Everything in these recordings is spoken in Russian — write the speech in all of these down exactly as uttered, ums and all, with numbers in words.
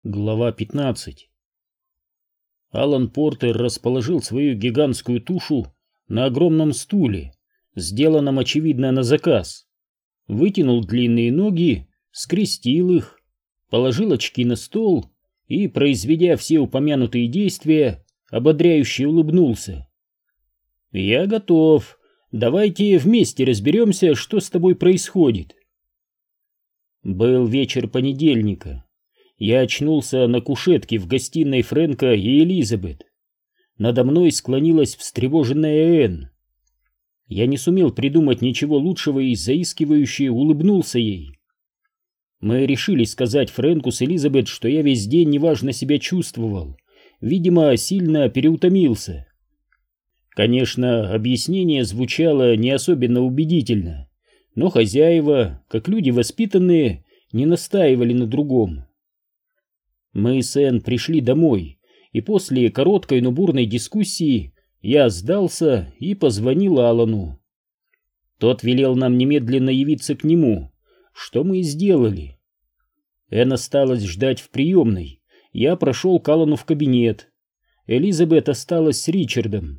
Глава пятнадцать. Алан Портер расположил свою гигантскую тушу на огромном стуле, сделанном, очевидно, на заказ. Вытянул длинные ноги, скрестил их, положил очки на стол и, произведя все упомянутые действия, ободряюще улыбнулся. «Я готов. Давайте вместе разберемся, что с тобой происходит». Был вечер понедельника. Я очнулся на кушетке в гостиной Фрэнка и Элизабет. Надо мной склонилась встревоженная Энн. Я не сумел придумать ничего лучшего и заискивающе улыбнулся ей. Мы решили сказать Фрэнку с Элизабет, что я весь день неважно себя чувствовал, видимо, сильно переутомился. Конечно, объяснение звучало не особенно убедительно, но хозяева, как люди воспитанные, не настаивали на другом. Мы с Энн пришли домой, и после короткой, но бурной дискуссии я сдался и позвонил Алану. Тот велел нам немедленно явиться к нему, что мы и сделали. Энн осталась ждать в приемной, я прошел к Алану в кабинет. Элизабет осталась с Ричардом.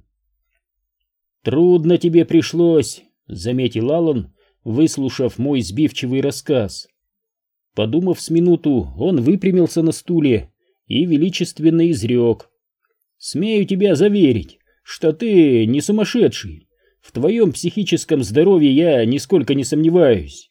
«Трудно тебе пришлось», — заметил Алан, выслушав мой сбивчивый рассказ. Подумав с минуту, он выпрямился на стуле и величественно изрек: «Смею тебя заверить, что ты не сумасшедший. В твоем психическом здоровье я нисколько не сомневаюсь».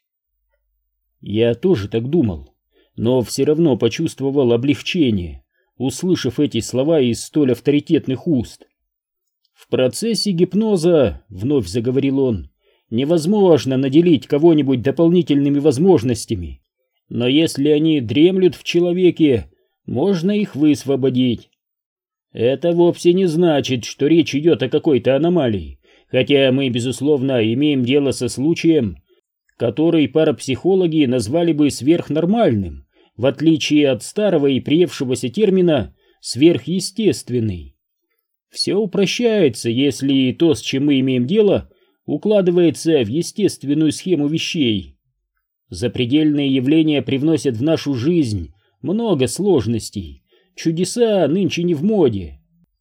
Я тоже так думал, но все равно почувствовал облегчение, услышав эти слова из столь авторитетных уст. «В процессе гипноза, — вновь заговорил он, — невозможно наделить кого-нибудь дополнительными возможностями. Но если они дремлют в человеке, можно их высвободить. Это вовсе не значит, что речь идет о какой-то аномалии, хотя мы, безусловно, имеем дело со случаем, который парапсихологи назвали бы сверхнормальным, в отличие от старого и приевшегося термина «сверхъестественный». Все упрощается, если то, с чем мы имеем дело, укладывается в естественную схему вещей. Запредельные явления привносят в нашу жизнь много сложностей. Чудеса нынче не в моде.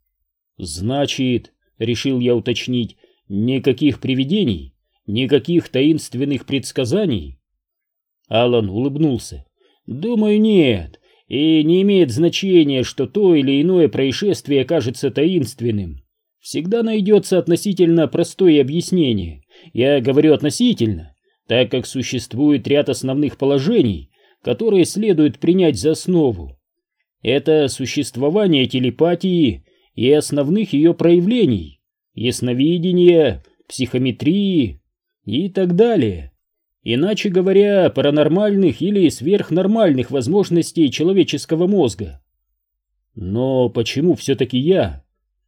Значит, решил я уточнить, никаких привидений, никаких таинственных предсказаний? Алан улыбнулся. Думаю, нет, и не имеет значения, что то или иное происшествие кажется таинственным. Всегда найдется относительно простое объяснение. Я говорю относительно, так как существует ряд основных положений, которые следует принять за основу. Это существование телепатии и основных ее проявлений, ясновидения, психометрии и так далее. Иначе говоря, паранормальных или сверхнормальных возможностей человеческого мозга. Но почему все-таки я?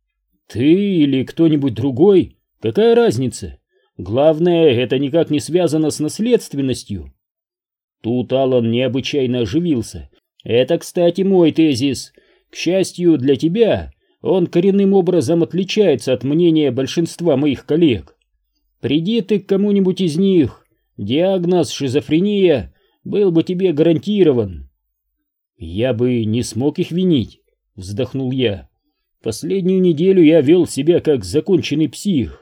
Ты или кто-нибудь другой? Какая разница? Главное, это никак не связано с наследственностью. Тут Алан необычайно оживился. Это, кстати, мой тезис. К счастью для тебя, он коренным образом отличается от мнения большинства моих коллег. Приди ты к кому-нибудь из них, диагноз шизофрения был бы тебе гарантирован. Я бы не смог их винить, вздохнул я. Последнюю неделю я вел себя как законченный псих.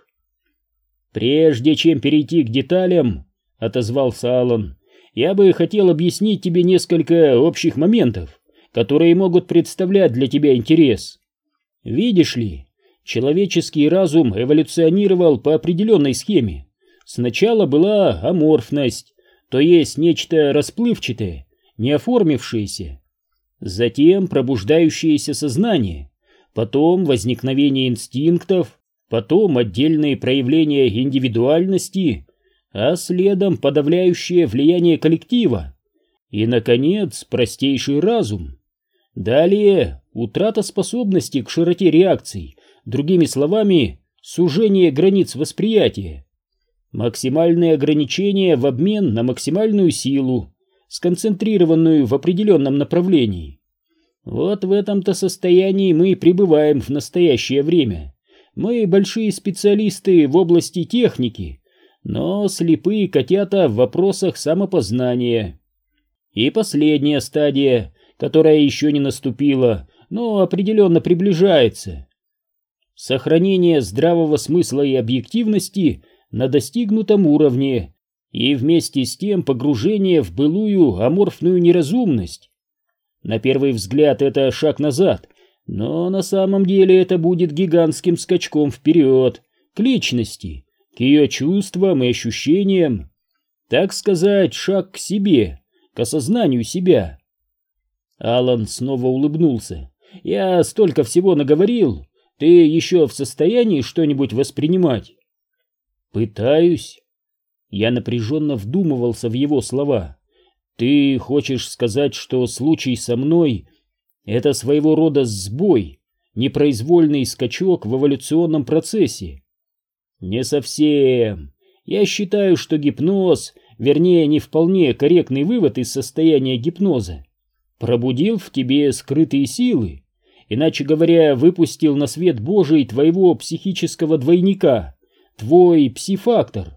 «Прежде чем перейти к деталям, — отозвался Алан, — я бы хотел объяснить тебе несколько общих моментов, которые могут представлять для тебя интерес. Видишь ли, человеческий разум эволюционировал по определенной схеме. Сначала была аморфность, то есть нечто расплывчатое, не оформившееся. Затем пробуждающееся сознание, потом возникновение инстинктов, потом отдельные проявления индивидуальности, а следом подавляющее влияние коллектива и, наконец, простейший разум. Далее утрата способности к широте реакций, другими словами, сужение границ восприятия, максимальные ограничения в обмен на максимальную силу, сконцентрированную в определенном направлении. Вот в этом-то состоянии мы и пребываем в настоящее время. Мы большие специалисты в области техники, но слепые котята в вопросах самопознания. И последняя стадия, которая еще не наступила, но определенно приближается. Сохранение здравого смысла и объективности на достигнутом уровне и вместе с тем погружение в былую аморфную неразумность. На первый взгляд это шаг назад, но на самом деле это будет гигантским скачком вперед, к личности, к ее чувствам и ощущениям. Так сказать, шаг к себе, к осознанию себя. Алан снова улыбнулся. «Я столько всего наговорил. Ты еще в состоянии что-нибудь воспринимать?» «Пытаюсь». Я напряженно вдумывался в его слова. «Ты хочешь сказать, что случай со мной — это своего рода сбой, непроизвольный скачок в эволюционном процессе?» «Не совсем. Я считаю, что гипноз, вернее, не вполне корректный вывод из состояния гипноза, пробудил в тебе скрытые силы, иначе говоря, выпустил на свет Божий твоего психического двойника, твой пси-фактор».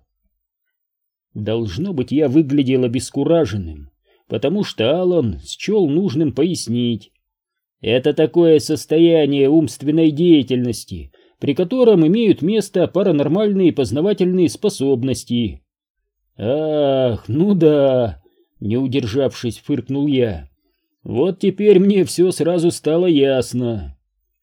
Должно быть, я выглядел обескураженным, потому что Алан счел нужным пояснить. Это такое состояние умственной деятельности, при котором имеют место паранормальные познавательные способности. «Ах, ну да», — не удержавшись, фыркнул я. «Вот теперь мне все сразу стало ясно».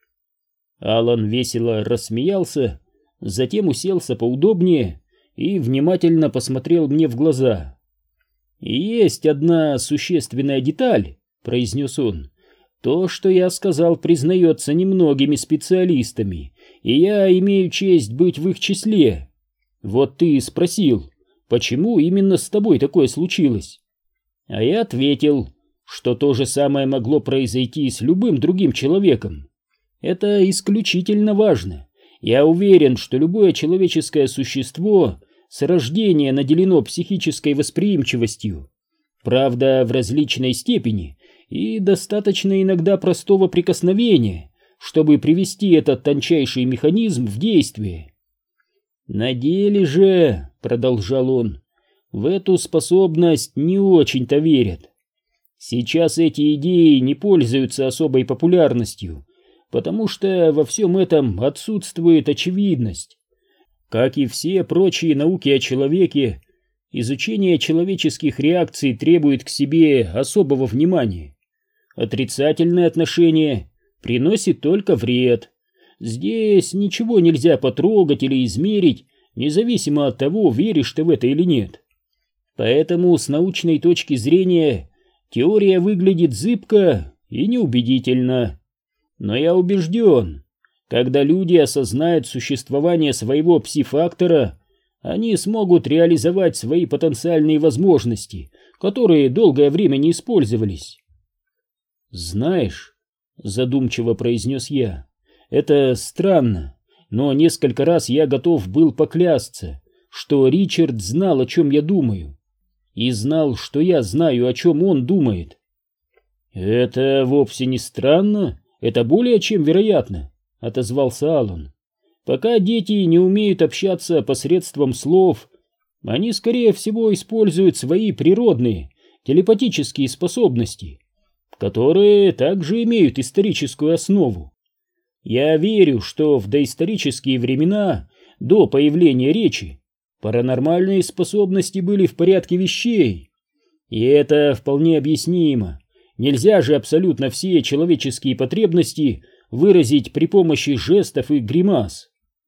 Алан весело рассмеялся, затем уселся поудобнее и внимательно посмотрел мне в глаза. «Есть одна существенная деталь», — произнес он. «То, что я сказал, признается немногими специалистами, и я имею честь быть в их числе. Вот ты спросил, почему именно с тобой такое случилось? А я ответил, что то же самое могло произойти с любым другим человеком. Это исключительно важно. Я уверен, что любое человеческое существо с рождения наделено психической восприимчивостью, правда, в различной степени, и достаточно иногда простого прикосновения, чтобы привести этот тончайший механизм в действие. На деле же, — продолжал он, — в эту способность не очень-то верят. Сейчас эти идеи не пользуются особой популярностью, потому что во всем этом отсутствует очевидность. Как и все прочие науки о человеке, изучение человеческих реакций требует к себе особого внимания. Отрицательное отношение приносит только вред. Здесь ничего нельзя потрогать или измерить, независимо от того, веришь ты в это или нет. Поэтому с научной точки зрения теория выглядит зыбко и неубедительно. Но я убежден, когда люди осознают существование своего пси-фактора, они смогут реализовать свои потенциальные возможности, которые долгое время не использовались. «Знаешь», — задумчиво произнес я, — «это странно, но несколько раз я готов был поклясться, что Ричард знал, о чем я думаю, и знал, что я знаю, о чем он думает». «Это вовсе не странно, это более чем вероятно», — отозвался Алан. «Пока дети не умеют общаться посредством слов, они, скорее всего, используют свои природные телепатические способности, которые также имеют историческую основу. Я верю, что в доисторические времена, до появления речи, паранормальные способности были в порядке вещей. И это вполне объяснимо. Нельзя же абсолютно все человеческие потребности выразить при помощи жестов и гримас.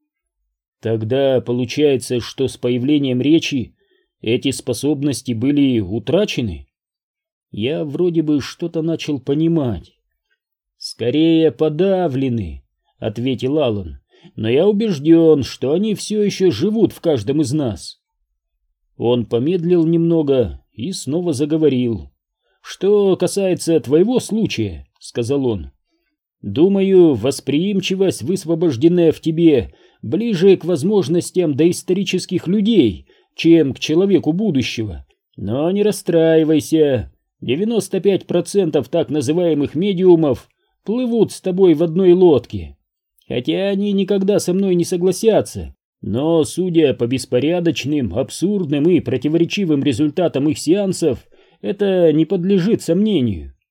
Тогда получается, что с появлением речи эти способности были утрачены? Я вроде бы что-то начал понимать. «Скорее подавлены», — ответил Алан, — «но я убежден, что они все еще живут в каждом из нас». Он помедлил немного и снова заговорил. «Что касается твоего случая», — сказал он, — «думаю, восприимчивость, высвобожденная в тебе, ближе к возможностям доисторических людей, чем к человеку будущего. Но не расстраивайся. девяносто пять процентов так называемых медиумов плывут с тобой в одной лодке. Хотя они никогда со мной не согласятся, но, судя по беспорядочным, абсурдным и противоречивым результатам их сеансов, это не подлежит сомнению.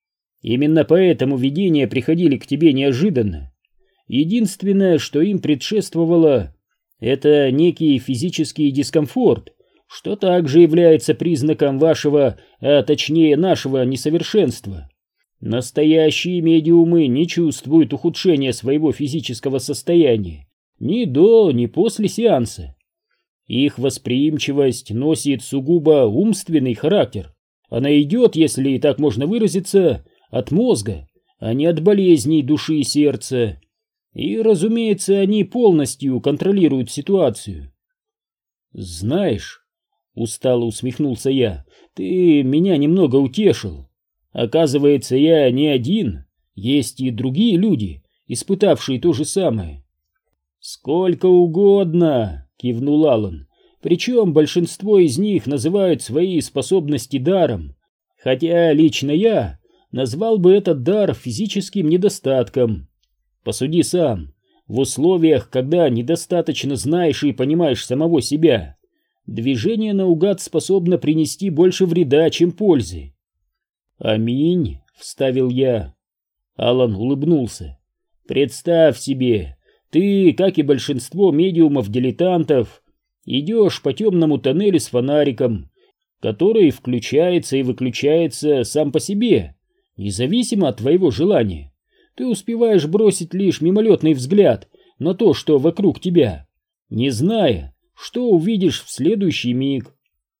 Именно поэтому видения приходили к тебе неожиданно. Единственное, что им предшествовало, это некий физический дискомфорт, что также является признаком вашего, а точнее нашего несовершенства. Настоящие медиумы не чувствуют ухудшения своего физического состояния ни до, ни после сеанса. Их восприимчивость носит сугубо умственный характер. Она идет, если так можно выразиться, от мозга, а не от болезней души и сердца. И, разумеется, они полностью контролируют ситуацию. «Знаешь», — устало усмехнулся я, — «ты меня немного утешил. Оказывается, я не один, есть и другие люди, испытавшие то же самое». «Сколько угодно», — кивнул Аллан, — «причем большинство из них называют свои способности даром, хотя лично я назвал бы этот дар физическим недостатком. Посуди сам, в условиях, когда недостаточно знаешь и понимаешь самого себя, движение наугад способно принести больше вреда, чем пользы». «Аминь», — вставил я. Аллан улыбнулся. «Представь себе, ты, как и большинство медиумов-дилетантов, идешь по темному тоннелю с фонариком, который включается и выключается сам по себе, независимо от твоего желания. Ты успеваешь бросить лишь мимолетный взгляд на то, что вокруг тебя, не зная, что увидишь в следующий миг».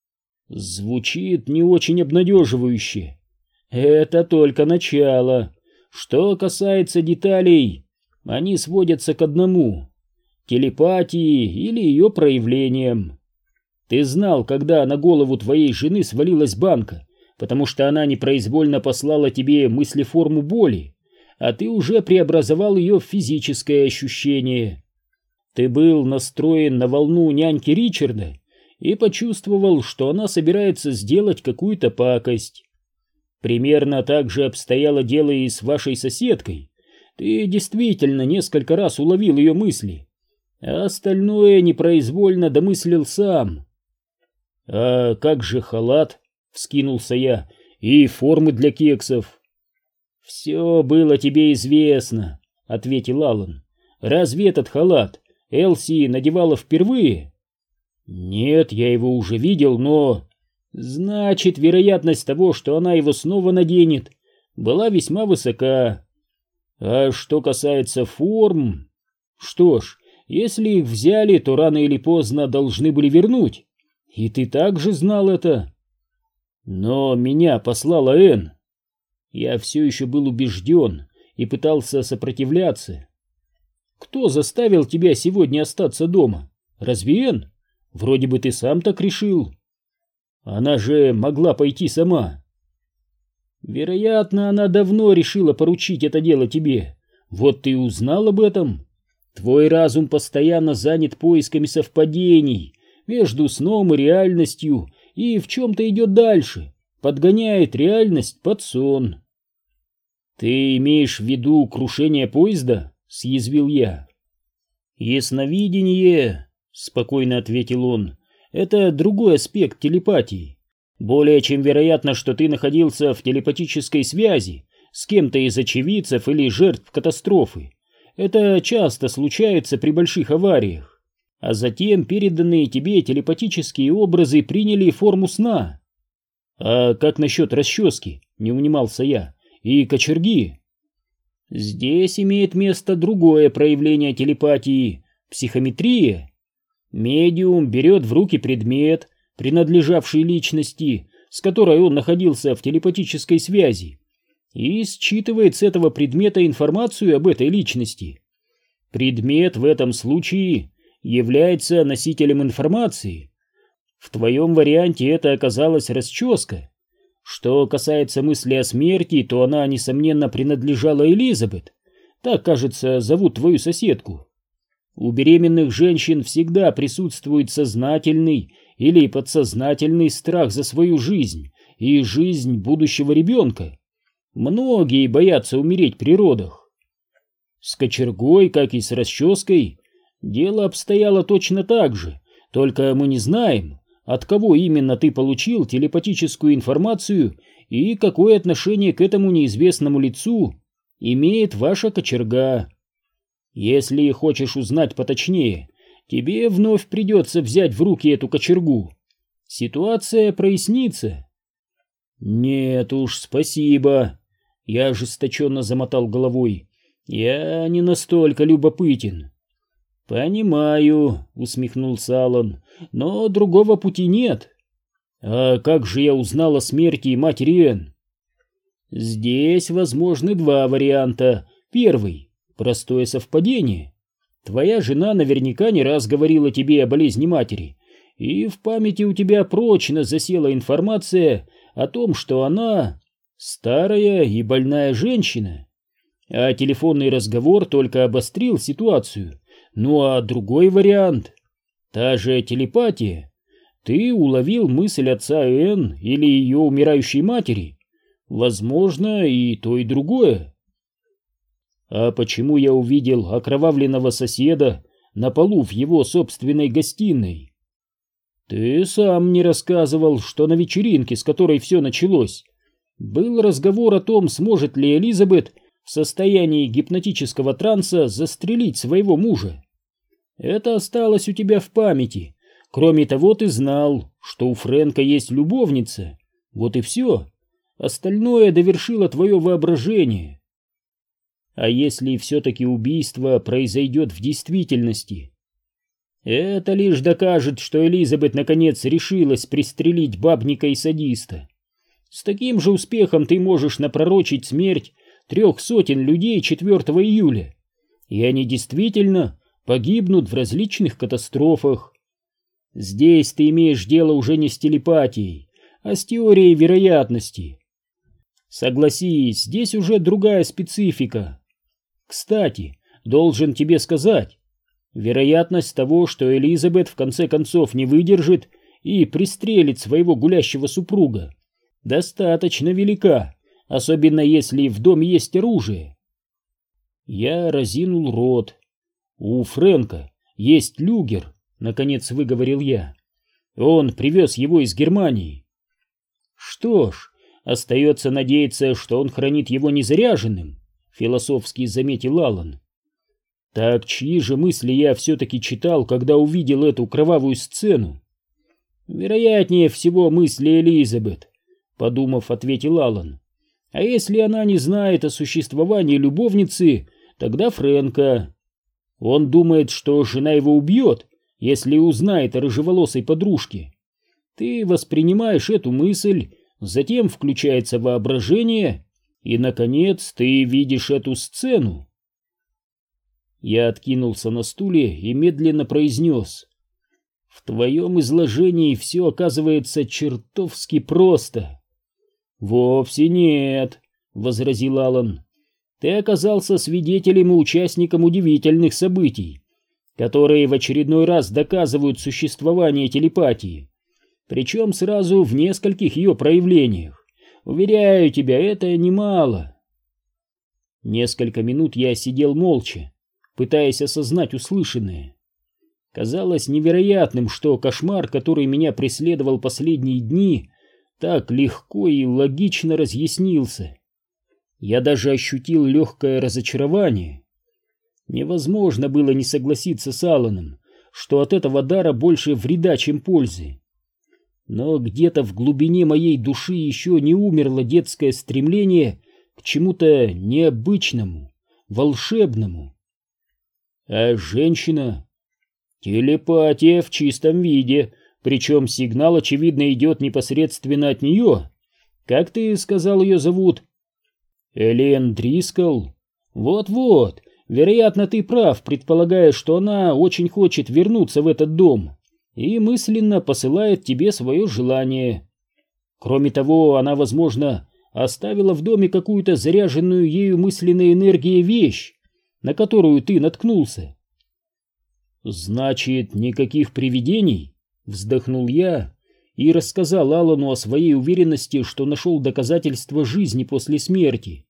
Звучит не очень обнадеживающе. Это только начало. Что касается деталей, они сводятся к одному — телепатии или ее проявлениям. Ты знал, когда на голову твоей жены свалилась банка, потому что она непроизвольно послала тебе мыслеформу боли, а ты уже преобразовал ее в физическое ощущение. Ты был настроен на волну няньки Ричарда и почувствовал, что она собирается сделать какую-то пакость. Примерно так же обстояло дело и с вашей соседкой. Ты действительно несколько раз уловил ее мысли, а остальное непроизвольно домыслил сам. «А как же халат?» — вскинулся я. «И формы для кексов?» «Все было тебе известно», — ответил Аллан. «Разве этот халат Элси надевала впервые?» «Нет, я его уже видел, но...» «Значит, вероятность того, что она его снова наденет, была весьма высока. А что касается форм... Что ж, если их взяли, то рано или поздно должны были вернуть. И ты также знал это». «Но меня послала Энн». Я все еще был убежден и пытался сопротивляться. «Кто заставил тебя сегодня остаться дома? Разве Энн? Вроде бы ты сам так решил». «Она же могла пойти сама». «Вероятно, она давно решила поручить это дело тебе. Вот ты и узнал об этом. Твой разум постоянно занят поисками совпадений между сном и реальностью, и в чем-то идет дальше, подгоняет реальность под сон». «Ты имеешь в виду крушение поезда?» — съязвил я. «Ясновидение», — спокойно ответил он, — «это другой аспект телепатии. Более чем вероятно, что ты находился в телепатической связи с кем-то из очевидцев или жертв катастрофы. Это часто случается при больших авариях. А затем переданные тебе телепатические образы приняли форму сна». «А как насчет расчески?» — не унимался я. «И кочерги?» «Здесь имеет место другое проявление телепатии — психометрия. Медиум берет в руки предмет, принадлежавший личности, с которой он находился в телепатической связи, и считывает с этого предмета информацию об этой личности. Предмет в этом случае является носителем информации. В твоем варианте это оказалась расческа. Что касается мысли о смерти, то она, несомненно, принадлежала Элизабет. Так, кажется, зовут твою соседку. У беременных женщин всегда присутствует сознательный или подсознательный страх за свою жизнь и жизнь будущего ребенка. Многие боятся умереть при родах. С кочергой, как и с расческой, дело обстояло точно так же, только мы не знаем, от кого именно ты получил телепатическую информацию и какое отношение к этому неизвестному лицу имеет ваша кочерга. Если хочешь узнать поточнее, тебе вновь придется взять в руки эту кочергу. Ситуация прояснится. Нет уж, спасибо. Я ожесточенно замотал головой. Я не настолько любопытен. Понимаю, усмехнулся Алан, но другого пути нет. А как же я узнал о смерти матери Энн? Здесь возможны два варианта. Первый — простое совпадение. Твоя жена наверняка не раз говорила тебе о болезни матери, и в памяти у тебя прочно засела информация о том, что она старая и больная женщина. А телефонный разговор только обострил ситуацию. Ну а другой вариант — та же телепатия. Ты уловил мысль отца Энн или ее умирающей матери. Возможно, и то, и другое. А почему я увидел окровавленного соседа на полу в его собственной гостиной? Ты сам мне рассказывал, что на вечеринке, с которой все началось, был разговор о том, сможет ли Элизабет в состоянии гипнотического транса застрелить своего мужа. Это осталось у тебя в памяти. Кроме того, ты знал, что у Фрэнка есть любовница. Вот и все. Остальное довершило твое воображение. А если все-таки убийство произойдет в действительности? Это лишь докажет, что Элизабет наконец решилась пристрелить бабника и садиста. С таким же успехом ты можешь напророчить смерть трех сотен людей четвёртого июля, и они действительно погибнут в различных катастрофах. Здесь ты имеешь дело уже не с телепатией, а с теорией вероятности. Согласись, здесь уже другая специфика. Кстати, должен тебе сказать, вероятность того, что Элизабет в конце концов не выдержит и пристрелит своего гулящего супруга, достаточно велика, особенно если в доме есть оружие. Я разинул рот. У Фрэнка есть люгер. Наконец выговорил я. Он привез его из Германии. Что ж, остается надеяться, что он хранит его незаряженным, философски заметил Алан. Так чьи же мысли я все-таки читал, когда увидел эту кровавую сцену? Вероятнее всего мысли Элизабет, подумав, ответил Алан. А если она не знает о существовании любовницы, тогда Фрэнка. Он думает, что жена его убьет, если узнает о рыжеволосой подружке. Ты воспринимаешь эту мысль, затем включается воображение, и, наконец, ты видишь эту сцену. Я откинулся на стуле и медленно произнес: «В твоем изложении все оказывается чертовски просто». «Вовсе нет», — возразил Алан. «Ты оказался свидетелем и участником удивительных событий, которые в очередной раз доказывают существование телепатии, причем сразу в нескольких ее проявлениях. Уверяю тебя, это немало». Несколько минут я сидел молча, пытаясь осознать услышанное. Казалось невероятным, что кошмар, который меня преследовал последние дни, так легко и логично разъяснился. Я даже ощутил легкое разочарование. Невозможно было не согласиться с Аланом, что от этого дара больше вреда, чем пользы. Но где-то в глубине моей души еще не умерло детское стремление к чему-то необычному, волшебному. А женщина? Телепатия в чистом виде, причем сигнал, очевидно, идет непосредственно от нее. Как ты сказал, ее зовут? Элен Дрискл? Вот-вот. Вероятно, ты прав, предполагая, что она очень хочет вернуться в этот дом и мысленно посылает тебе свое желание. Кроме того, она, возможно, оставила в доме какую-то заряженную ею мысленной энергией вещь, на которую ты наткнулся. «Значит, никаких привидений?» — вздохнул я и рассказал Алану о своей уверенности, что нашел доказательства жизни после смерти.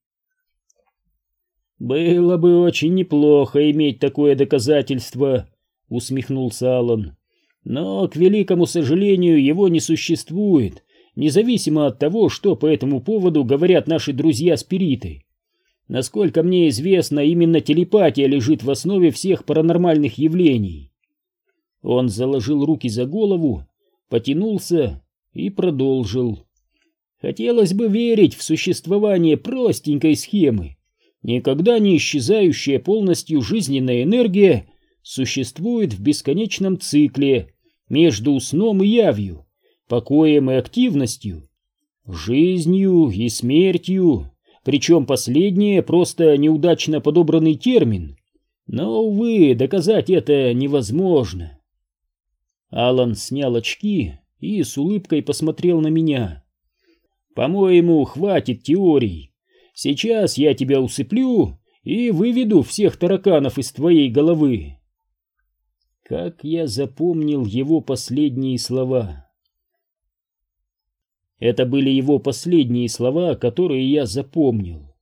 «Было бы очень неплохо иметь такое доказательство», — усмехнулся Алан. «Но, к великому сожалению, его не существует, независимо от того, что по этому поводу говорят наши друзья-спириты. Насколько мне известно, именно телепатия лежит в основе всех паранормальных явлений. Он заложил руки за голову, потянулся и продолжил. Хотелось бы верить в существование простенькой схемы. Никогда не исчезающая полностью жизненная энергия существует в бесконечном цикле между сном и явью, покоем и активностью, жизнью и смертью, причем последнее просто неудачно подобранный термин. Но, увы, доказать это невозможно. Алан снял очки и с улыбкой посмотрел на меня. «По-моему, хватит теорий. Сейчас я тебя усыплю и выведу всех тараканов из твоей головы». Как я запомнил его последние слова. Это были его последние слова, которые я запомнил.